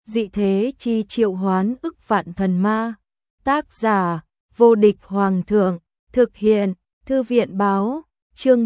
dị thế chi triệu hoán ức vạn thần ma. Tác giả, vô địch hoàng thượng, thực hiện, thư viện báo, chương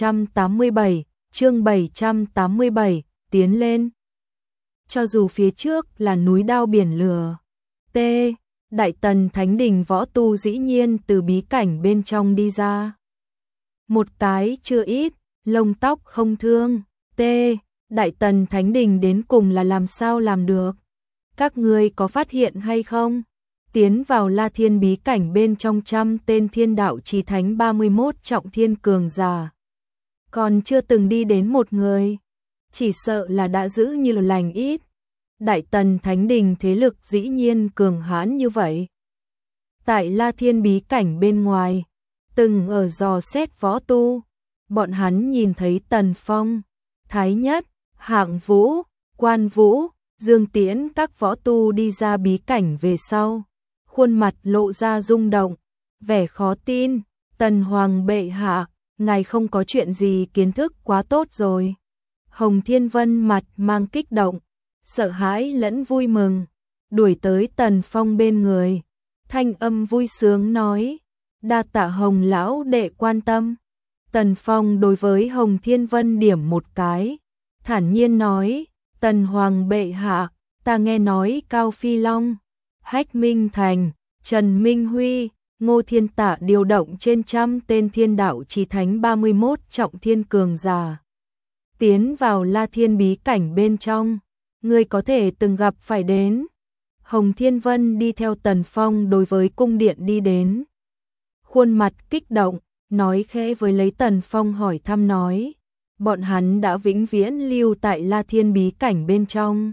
787, tiến lên. Cho dù phía trước là núi đao biển lửa. T. Đại Tần Thánh Đình võ tu dĩ nhiên từ bí cảnh bên trong đi ra. Một cái chưa ít, lông tóc không thương. T. Đại Tần Thánh Đình đến cùng là làm sao làm được? Các ngươi có phát hiện hay không? Tiến vào La Thiên bí cảnh bên trong 100 tên thiên đạo chí thánh 31 trọng thiên cường giả. Còn chưa từng đi đến một người. Chỉ sợ là đã giữ như là lành ít. Đại Tần Thánh Đình thế lực dĩ nhiên cường hãn như vậy. Tại La Thiên bí cảnh bên ngoài, từng ở dò xét võ tu, bọn hắn nhìn thấy Tần Phong, Thái Nhất, Hạng Vũ, Quan Vũ, Dương Tiễn các võ tu đi ra bí cảnh về sau. Khuôn mặt lộ ra rung động, vẻ khó tin. Tần Hoàng bệ hạ, ngài không có chuyện gì, kiến thức quá tốt rồi. Hồng Thiên Vân mặt mang kích động, sợ hãi lẫn vui mừng, đuổi tới Tần Phong bên người, thanh âm vui sướng nói, đa tạ Hồng lão đệ quan tâm. Tần Phong đối với Hồng Thiên Vân điểm một cái, thản nhiên nói, Tần Hoàng bệ hạ, ta nghe nói Cao Phi Long, Hách Minh Thành, Trần Minh Huy, Ngô Thiên Tạ điều động trên 100 tên thiên đạo chí thánh 31 trọng thiên cường giả. Tiến vào La Thiên bí cảnh bên trong, người có thể từng gặp phải đến. Hồng Thiên Vân đi theo Tần Phong đối với cung điện đi đến. Khuôn mặt kích động, nói khẽ với lấy Tần Phong hỏi thăm nói. Bọn hắn đã vĩnh viễn lưu tại La Thiên bí cảnh bên trong.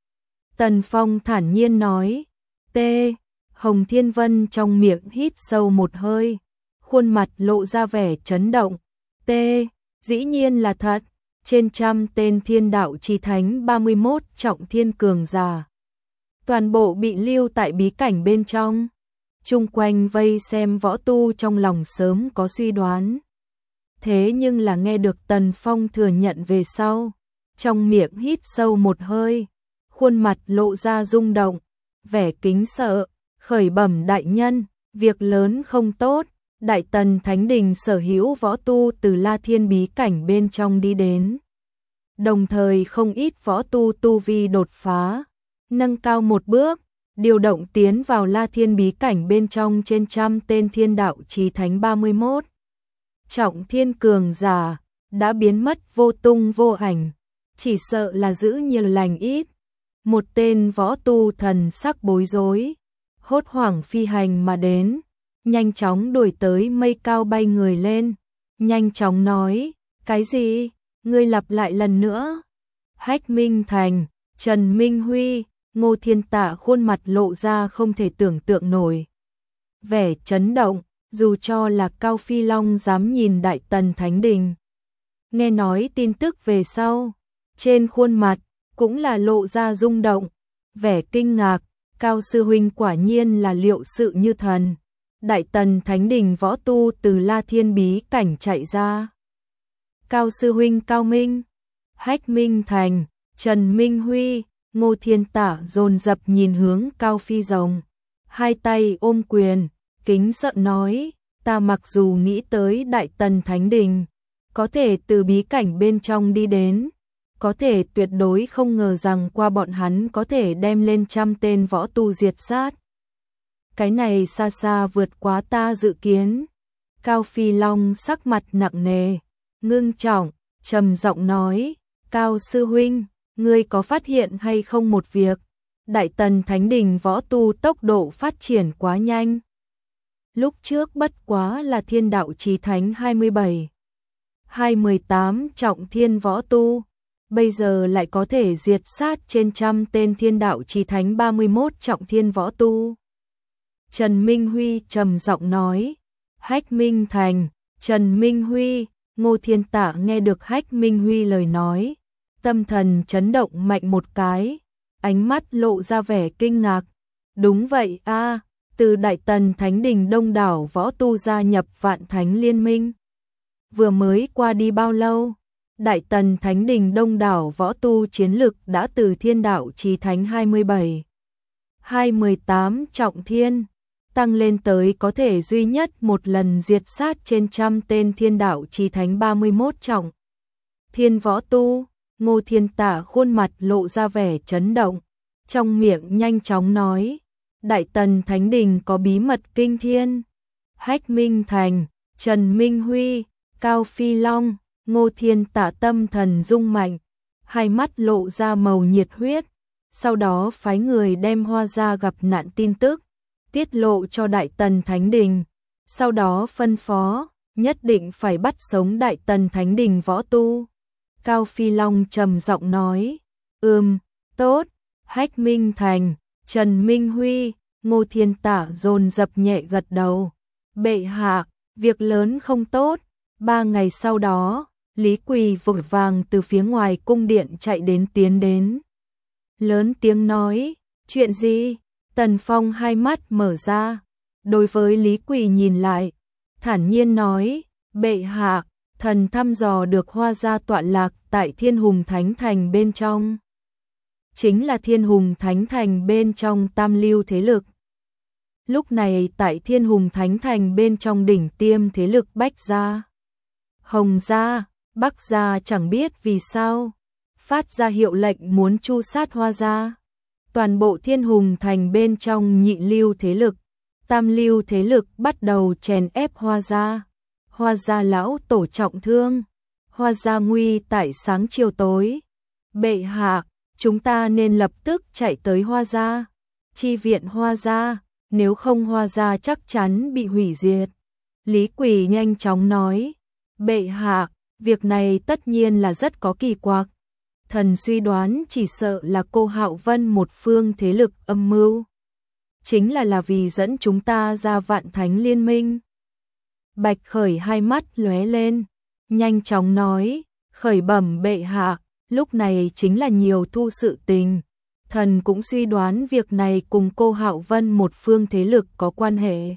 Tần Phong thản nhiên nói. T. Hồng Thiên Vân trong miệng hít sâu một hơi. Khuôn mặt lộ ra vẻ chấn động. T. Dĩ nhiên là thật. Trên 100 tên thiên đạo chí thánh 31 trọng thiên cường giả. Toàn bộ bị lưu tại bí cảnh bên trong. Chung quanh vây xem võ tu trong lòng sớm có suy đoán. Thế nhưng là nghe được Tần Phong thừa nhận về sau. Trong miệng hít sâu một hơi. Khuôn mặt lộ ra rung động. Vẻ kính sợ. Khởi bẩm đại nhân. Việc lớn không tốt. Đại Tần Thánh Đình sở hữu võ tu từ La Thiên bí cảnh bên trong đi đến. Đồng thời không ít võ tu tu vi đột phá, nâng cao một bước, điều động tiến vào La Thiên bí cảnh bên trong trên 100 tên thiên đạo chí thánh 31. Trọng thiên cường giả, đã biến mất vô tung vô ảnh, chỉ sợ là giữ nhiều lành ít. Một tên võ tu thần sắc bối rối, hốt hoảng phi hành mà đến. Nhanh chóng đuổi tới mây cao bay người lên, nhanh chóng nói, cái gì, ngươi lặp lại lần nữa. Hách Minh Thành, Trần Minh Huy, Ngô Thiên Tạ khuôn mặt lộ ra không thể tưởng tượng nổi. Vẻ chấn động, dù cho là Cao Phi Long dám nhìn Đại Tần Thánh Đình. Nghe nói tin tức về sau, trên khuôn mặt cũng là lộ ra rung động, vẻ kinh ngạc, Cao sư huynh quả nhiên là liệu sự như thần. Đại Tần Thánh Đình võ tu từ La Thiên bí cảnh chạy ra. Cao sư huynh Cao Minh, Hách Minh Thành, Trần Minh Huy, Ngô Thiên Tạ dồn dập nhìn hướng Cao Phi Rồng, hai tay ôm quyền, kính sợ nói, ta mặc dù nghĩ tới Đại Tần Thánh Đình, có thể từ bí cảnh bên trong đi đến, có thể tuyệt đối không ngờ rằng qua bọn hắn có thể đem lên 100 tên võ tu diệt sát. Cái này xa xa vượt quá ta dự kiến. Cao Phi Long sắc mặt nặng nề, ngưng trọng, trầm giọng nói, Cao sư huynh, ngươi có phát hiện hay không một việc, Đại Tần Thánh Đình võ tu tốc độ phát triển quá nhanh. Lúc trước bất quá là thiên đạo chí thánh 27, 218 trọng thiên võ tu, bây giờ lại có thể diệt sát trên 100 tên thiên đạo chí thánh 31 trọng thiên võ tu. Trần Minh Huy trầm giọng nói, Hách Minh Thành, Trần Minh Huy, Ngô Thiên Tạ nghe được Hách Minh Huy lời nói, tâm thần chấn động mạnh một cái, ánh mắt lộ ra vẻ kinh ngạc. Đúng vậy a, từ Đại Tần Thánh Đình đông đảo võ tu gia nhập Vạn Thánh Liên Minh. Vừa mới qua đi bao lâu, Đại Tần Thánh Đình đông đảo võ tu chiến lực đã từ thiên đạo chí thánh 27, 218 trọng thiên, tăng lên tới có thể duy nhất một lần diệt sát trên trăm tên thiên đạo chí thánh 31 trọng. Thiên võ tu, Ngô Thiên Tả khuôn mặt lộ ra vẻ chấn động, trong miệng nhanh chóng nói, Đại Tần Thánh Đình có bí mật kinh thiên. Hách Minh Thành, Trần Minh Huy, Cao Phi Long, Ngô Thiên Tả tâm thần rung mạnh, hai mắt lộ ra màu nhiệt huyết, sau đó phái người đem Hoa Gia gặp nạn tin tức, tiết lộ cho Đại Tần Thánh Đình, sau đó phân phó, nhất định phải bắt sống Đại Tần Thánh Đình võ tu. Cao Phi Long trầm giọng nói, tốt. Hách Minh Thành, Trần Minh Huy, Ngô Thiên Tả dồn dập nhẹ gật đầu. Bệ hạ, việc lớn không tốt. 3 ngày sau đó, Lý Quỳ vội vàng từ phía ngoài cung điện chạy đến tiến đến. Lớn tiếng nói, chuyện gì? Tần Phong hai mắt mở ra, đối với Lý Quỳ nhìn lại, thản nhiên nói, bệ hạ, thần thăm dò được Hoa Gia tọa lạc tại Thiên Hùng Thánh Thành bên trong. Chính là Thiên Hùng Thánh Thành bên trong tam lưu thế lực. Lúc này tại Thiên Hùng Thánh Thành bên trong đỉnh tiêm thế lực Bách Gia, Hồng Gia, Bắc Gia chẳng biết vì sao, phát ra hiệu lệnh muốn tru sát Hoa Gia. Toàn bộ Thiên Hùng Thành bên trong nhị lưu thế lực, tam lưu thế lực bắt đầu chèn ép Hoa Gia. Hoa Gia lão tổ trọng thương, Hoa Gia nguy tại sáng chiều tối. Bệ hạ, chúng ta nên lập tức chạy tới Hoa Gia, chi viện Hoa Gia, nếu không Hoa Gia chắc chắn bị hủy diệt. Lý Quỳ nhanh chóng nói, bệ hạ, việc này tất nhiên là rất có kỳ quặc. Thần suy đoán chỉ sợ là cô Hạo Vân một phương thế lực âm mưu. Chính là vì dẫn chúng ta ra Vạn Thánh Liên Minh. Bạch Khởi hai mắt lóe lên, nhanh chóng nói, khởi bẩm bệ hạ, lúc này chính là nhiều thu sự tình. Thần cũng suy đoán việc này cùng cô Hạo Vân một phương thế lực có quan hệ.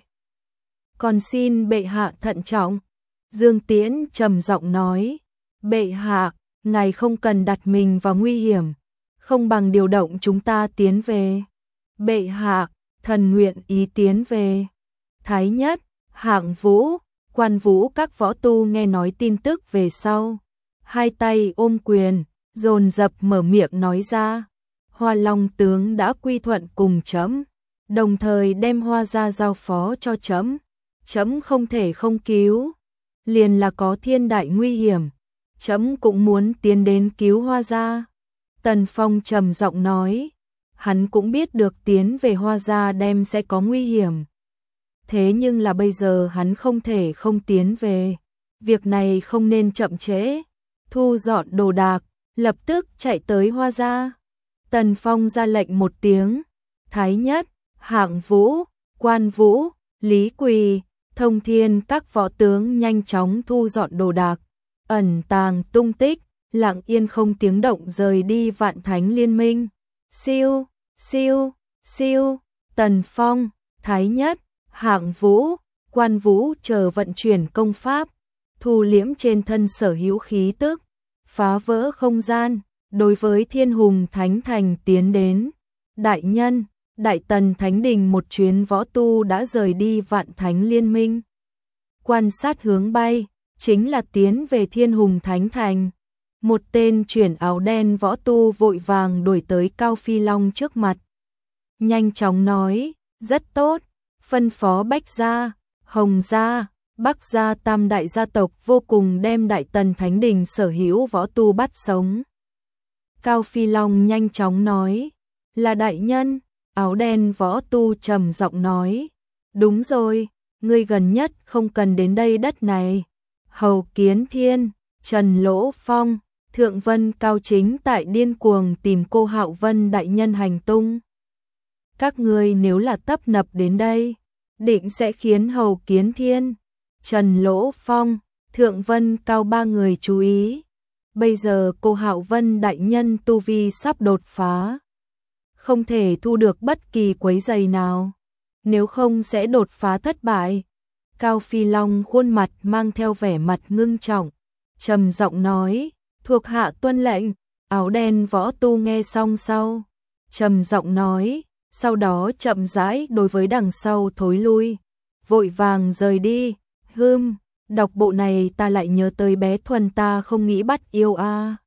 Còn xin bệ hạ thận trọng. Dương Tiễn trầm giọng nói, bệ hạ, ngài không cần đặt mình vào nguy hiểm, không bằng điều động chúng ta tiến về. Bệ hạ, thần nguyện ý tiến về. Thái Nhất, Hạng Vũ, Quan Vũ các võ tu nghe nói tin tức về sau, hai tay ôm quyền, dồn dập mở miệng nói ra, Hoa Long tướng đã quy thuận cùng trẫm, đồng thời đem Hoa Gia giao phó cho trẫm, trẫm không thể không cứu, liền là có thiên đại nguy hiểm, trẫm cũng muốn tiến đến cứu Hoa Gia. Tần Phong trầm giọng nói, hắn cũng biết được tiến về Hoa Gia đem sẽ có nguy hiểm. Thế nhưng là bây giờ hắn không thể không tiến về, việc này không nên chậm trễ, thu dọn đồ đạc, lập tức chạy tới Hoa Gia. Tần Phong ra lệnh một tiếng, Thái Nhất, Hạng Vũ, Quan Vũ, Lý Quỳ, Thông Thiên các võ tướng nhanh chóng thu dọn đồ đạc, ẩn tàng tung tích, lặng yên không tiếng động rời đi Vạn Thánh Liên Minh. Siêu, siêu, siêu, Tần Phong, Thái Nhất, Hạng Vũ, Quan Vũ chờ vận chuyển công pháp, thu liễm trên thân sở hữu khí tức, phá vỡ không gian, đối với Thiên Hùng Thánh Thành tiến đến. Đại nhân, Đại Tần Thánh Đình một chuyến võ tu đã rời đi Vạn Thánh Liên Minh. Quan sát hướng bay, chính là tiến về Thiên Hùng Thánh Thành. Một tên chuyển áo đen võ tu vội vàng đuổi tới Cao Phi Long trước mặt. Nhanh chóng nói, rất tốt, phân phó Bách Gia, Hồng Gia, Bắc Gia tam đại gia tộc vô cùng đem Đại Tần Thánh Đình sở hữu võ tu bắt sống. Cao Phi Long nhanh chóng nói, là đại nhân. Áo đen võ tu trầm giọng nói, đúng rồi, ngươi gần nhất không cần đến đây đất này. Hầu Kiến Thiên, Trần Lỗ Phong, Thượng Vân Cao chính tại điên cuồng tìm cô Hạo Vân đại nhân hành tung. Các ngươi nếu là tấp nập đến đây, định sẽ khiến Hầu Kiến Thiên, Trần Lỗ Phong, Thượng Vân Cao ba người chú ý. Bây giờ cô Hạo Vân đại nhân tu vi sắp đột phá, không thể thu được bất kỳ quấy rầy nào, nếu không sẽ đột phá thất bại. Cao Phi Long khuôn mặt mang theo vẻ mặt ngưng trọng, trầm giọng nói, Thuộc hạ tuân lệnh. Áo đen võ tu nghe xong sau, trầm giọng nói, sau đó chậm rãi đối với đằng sau thối lui, vội vàng rời đi. Đọc bộ này ta lại nhớ tới bé Thuần, ta không nghĩ bắt yêu a.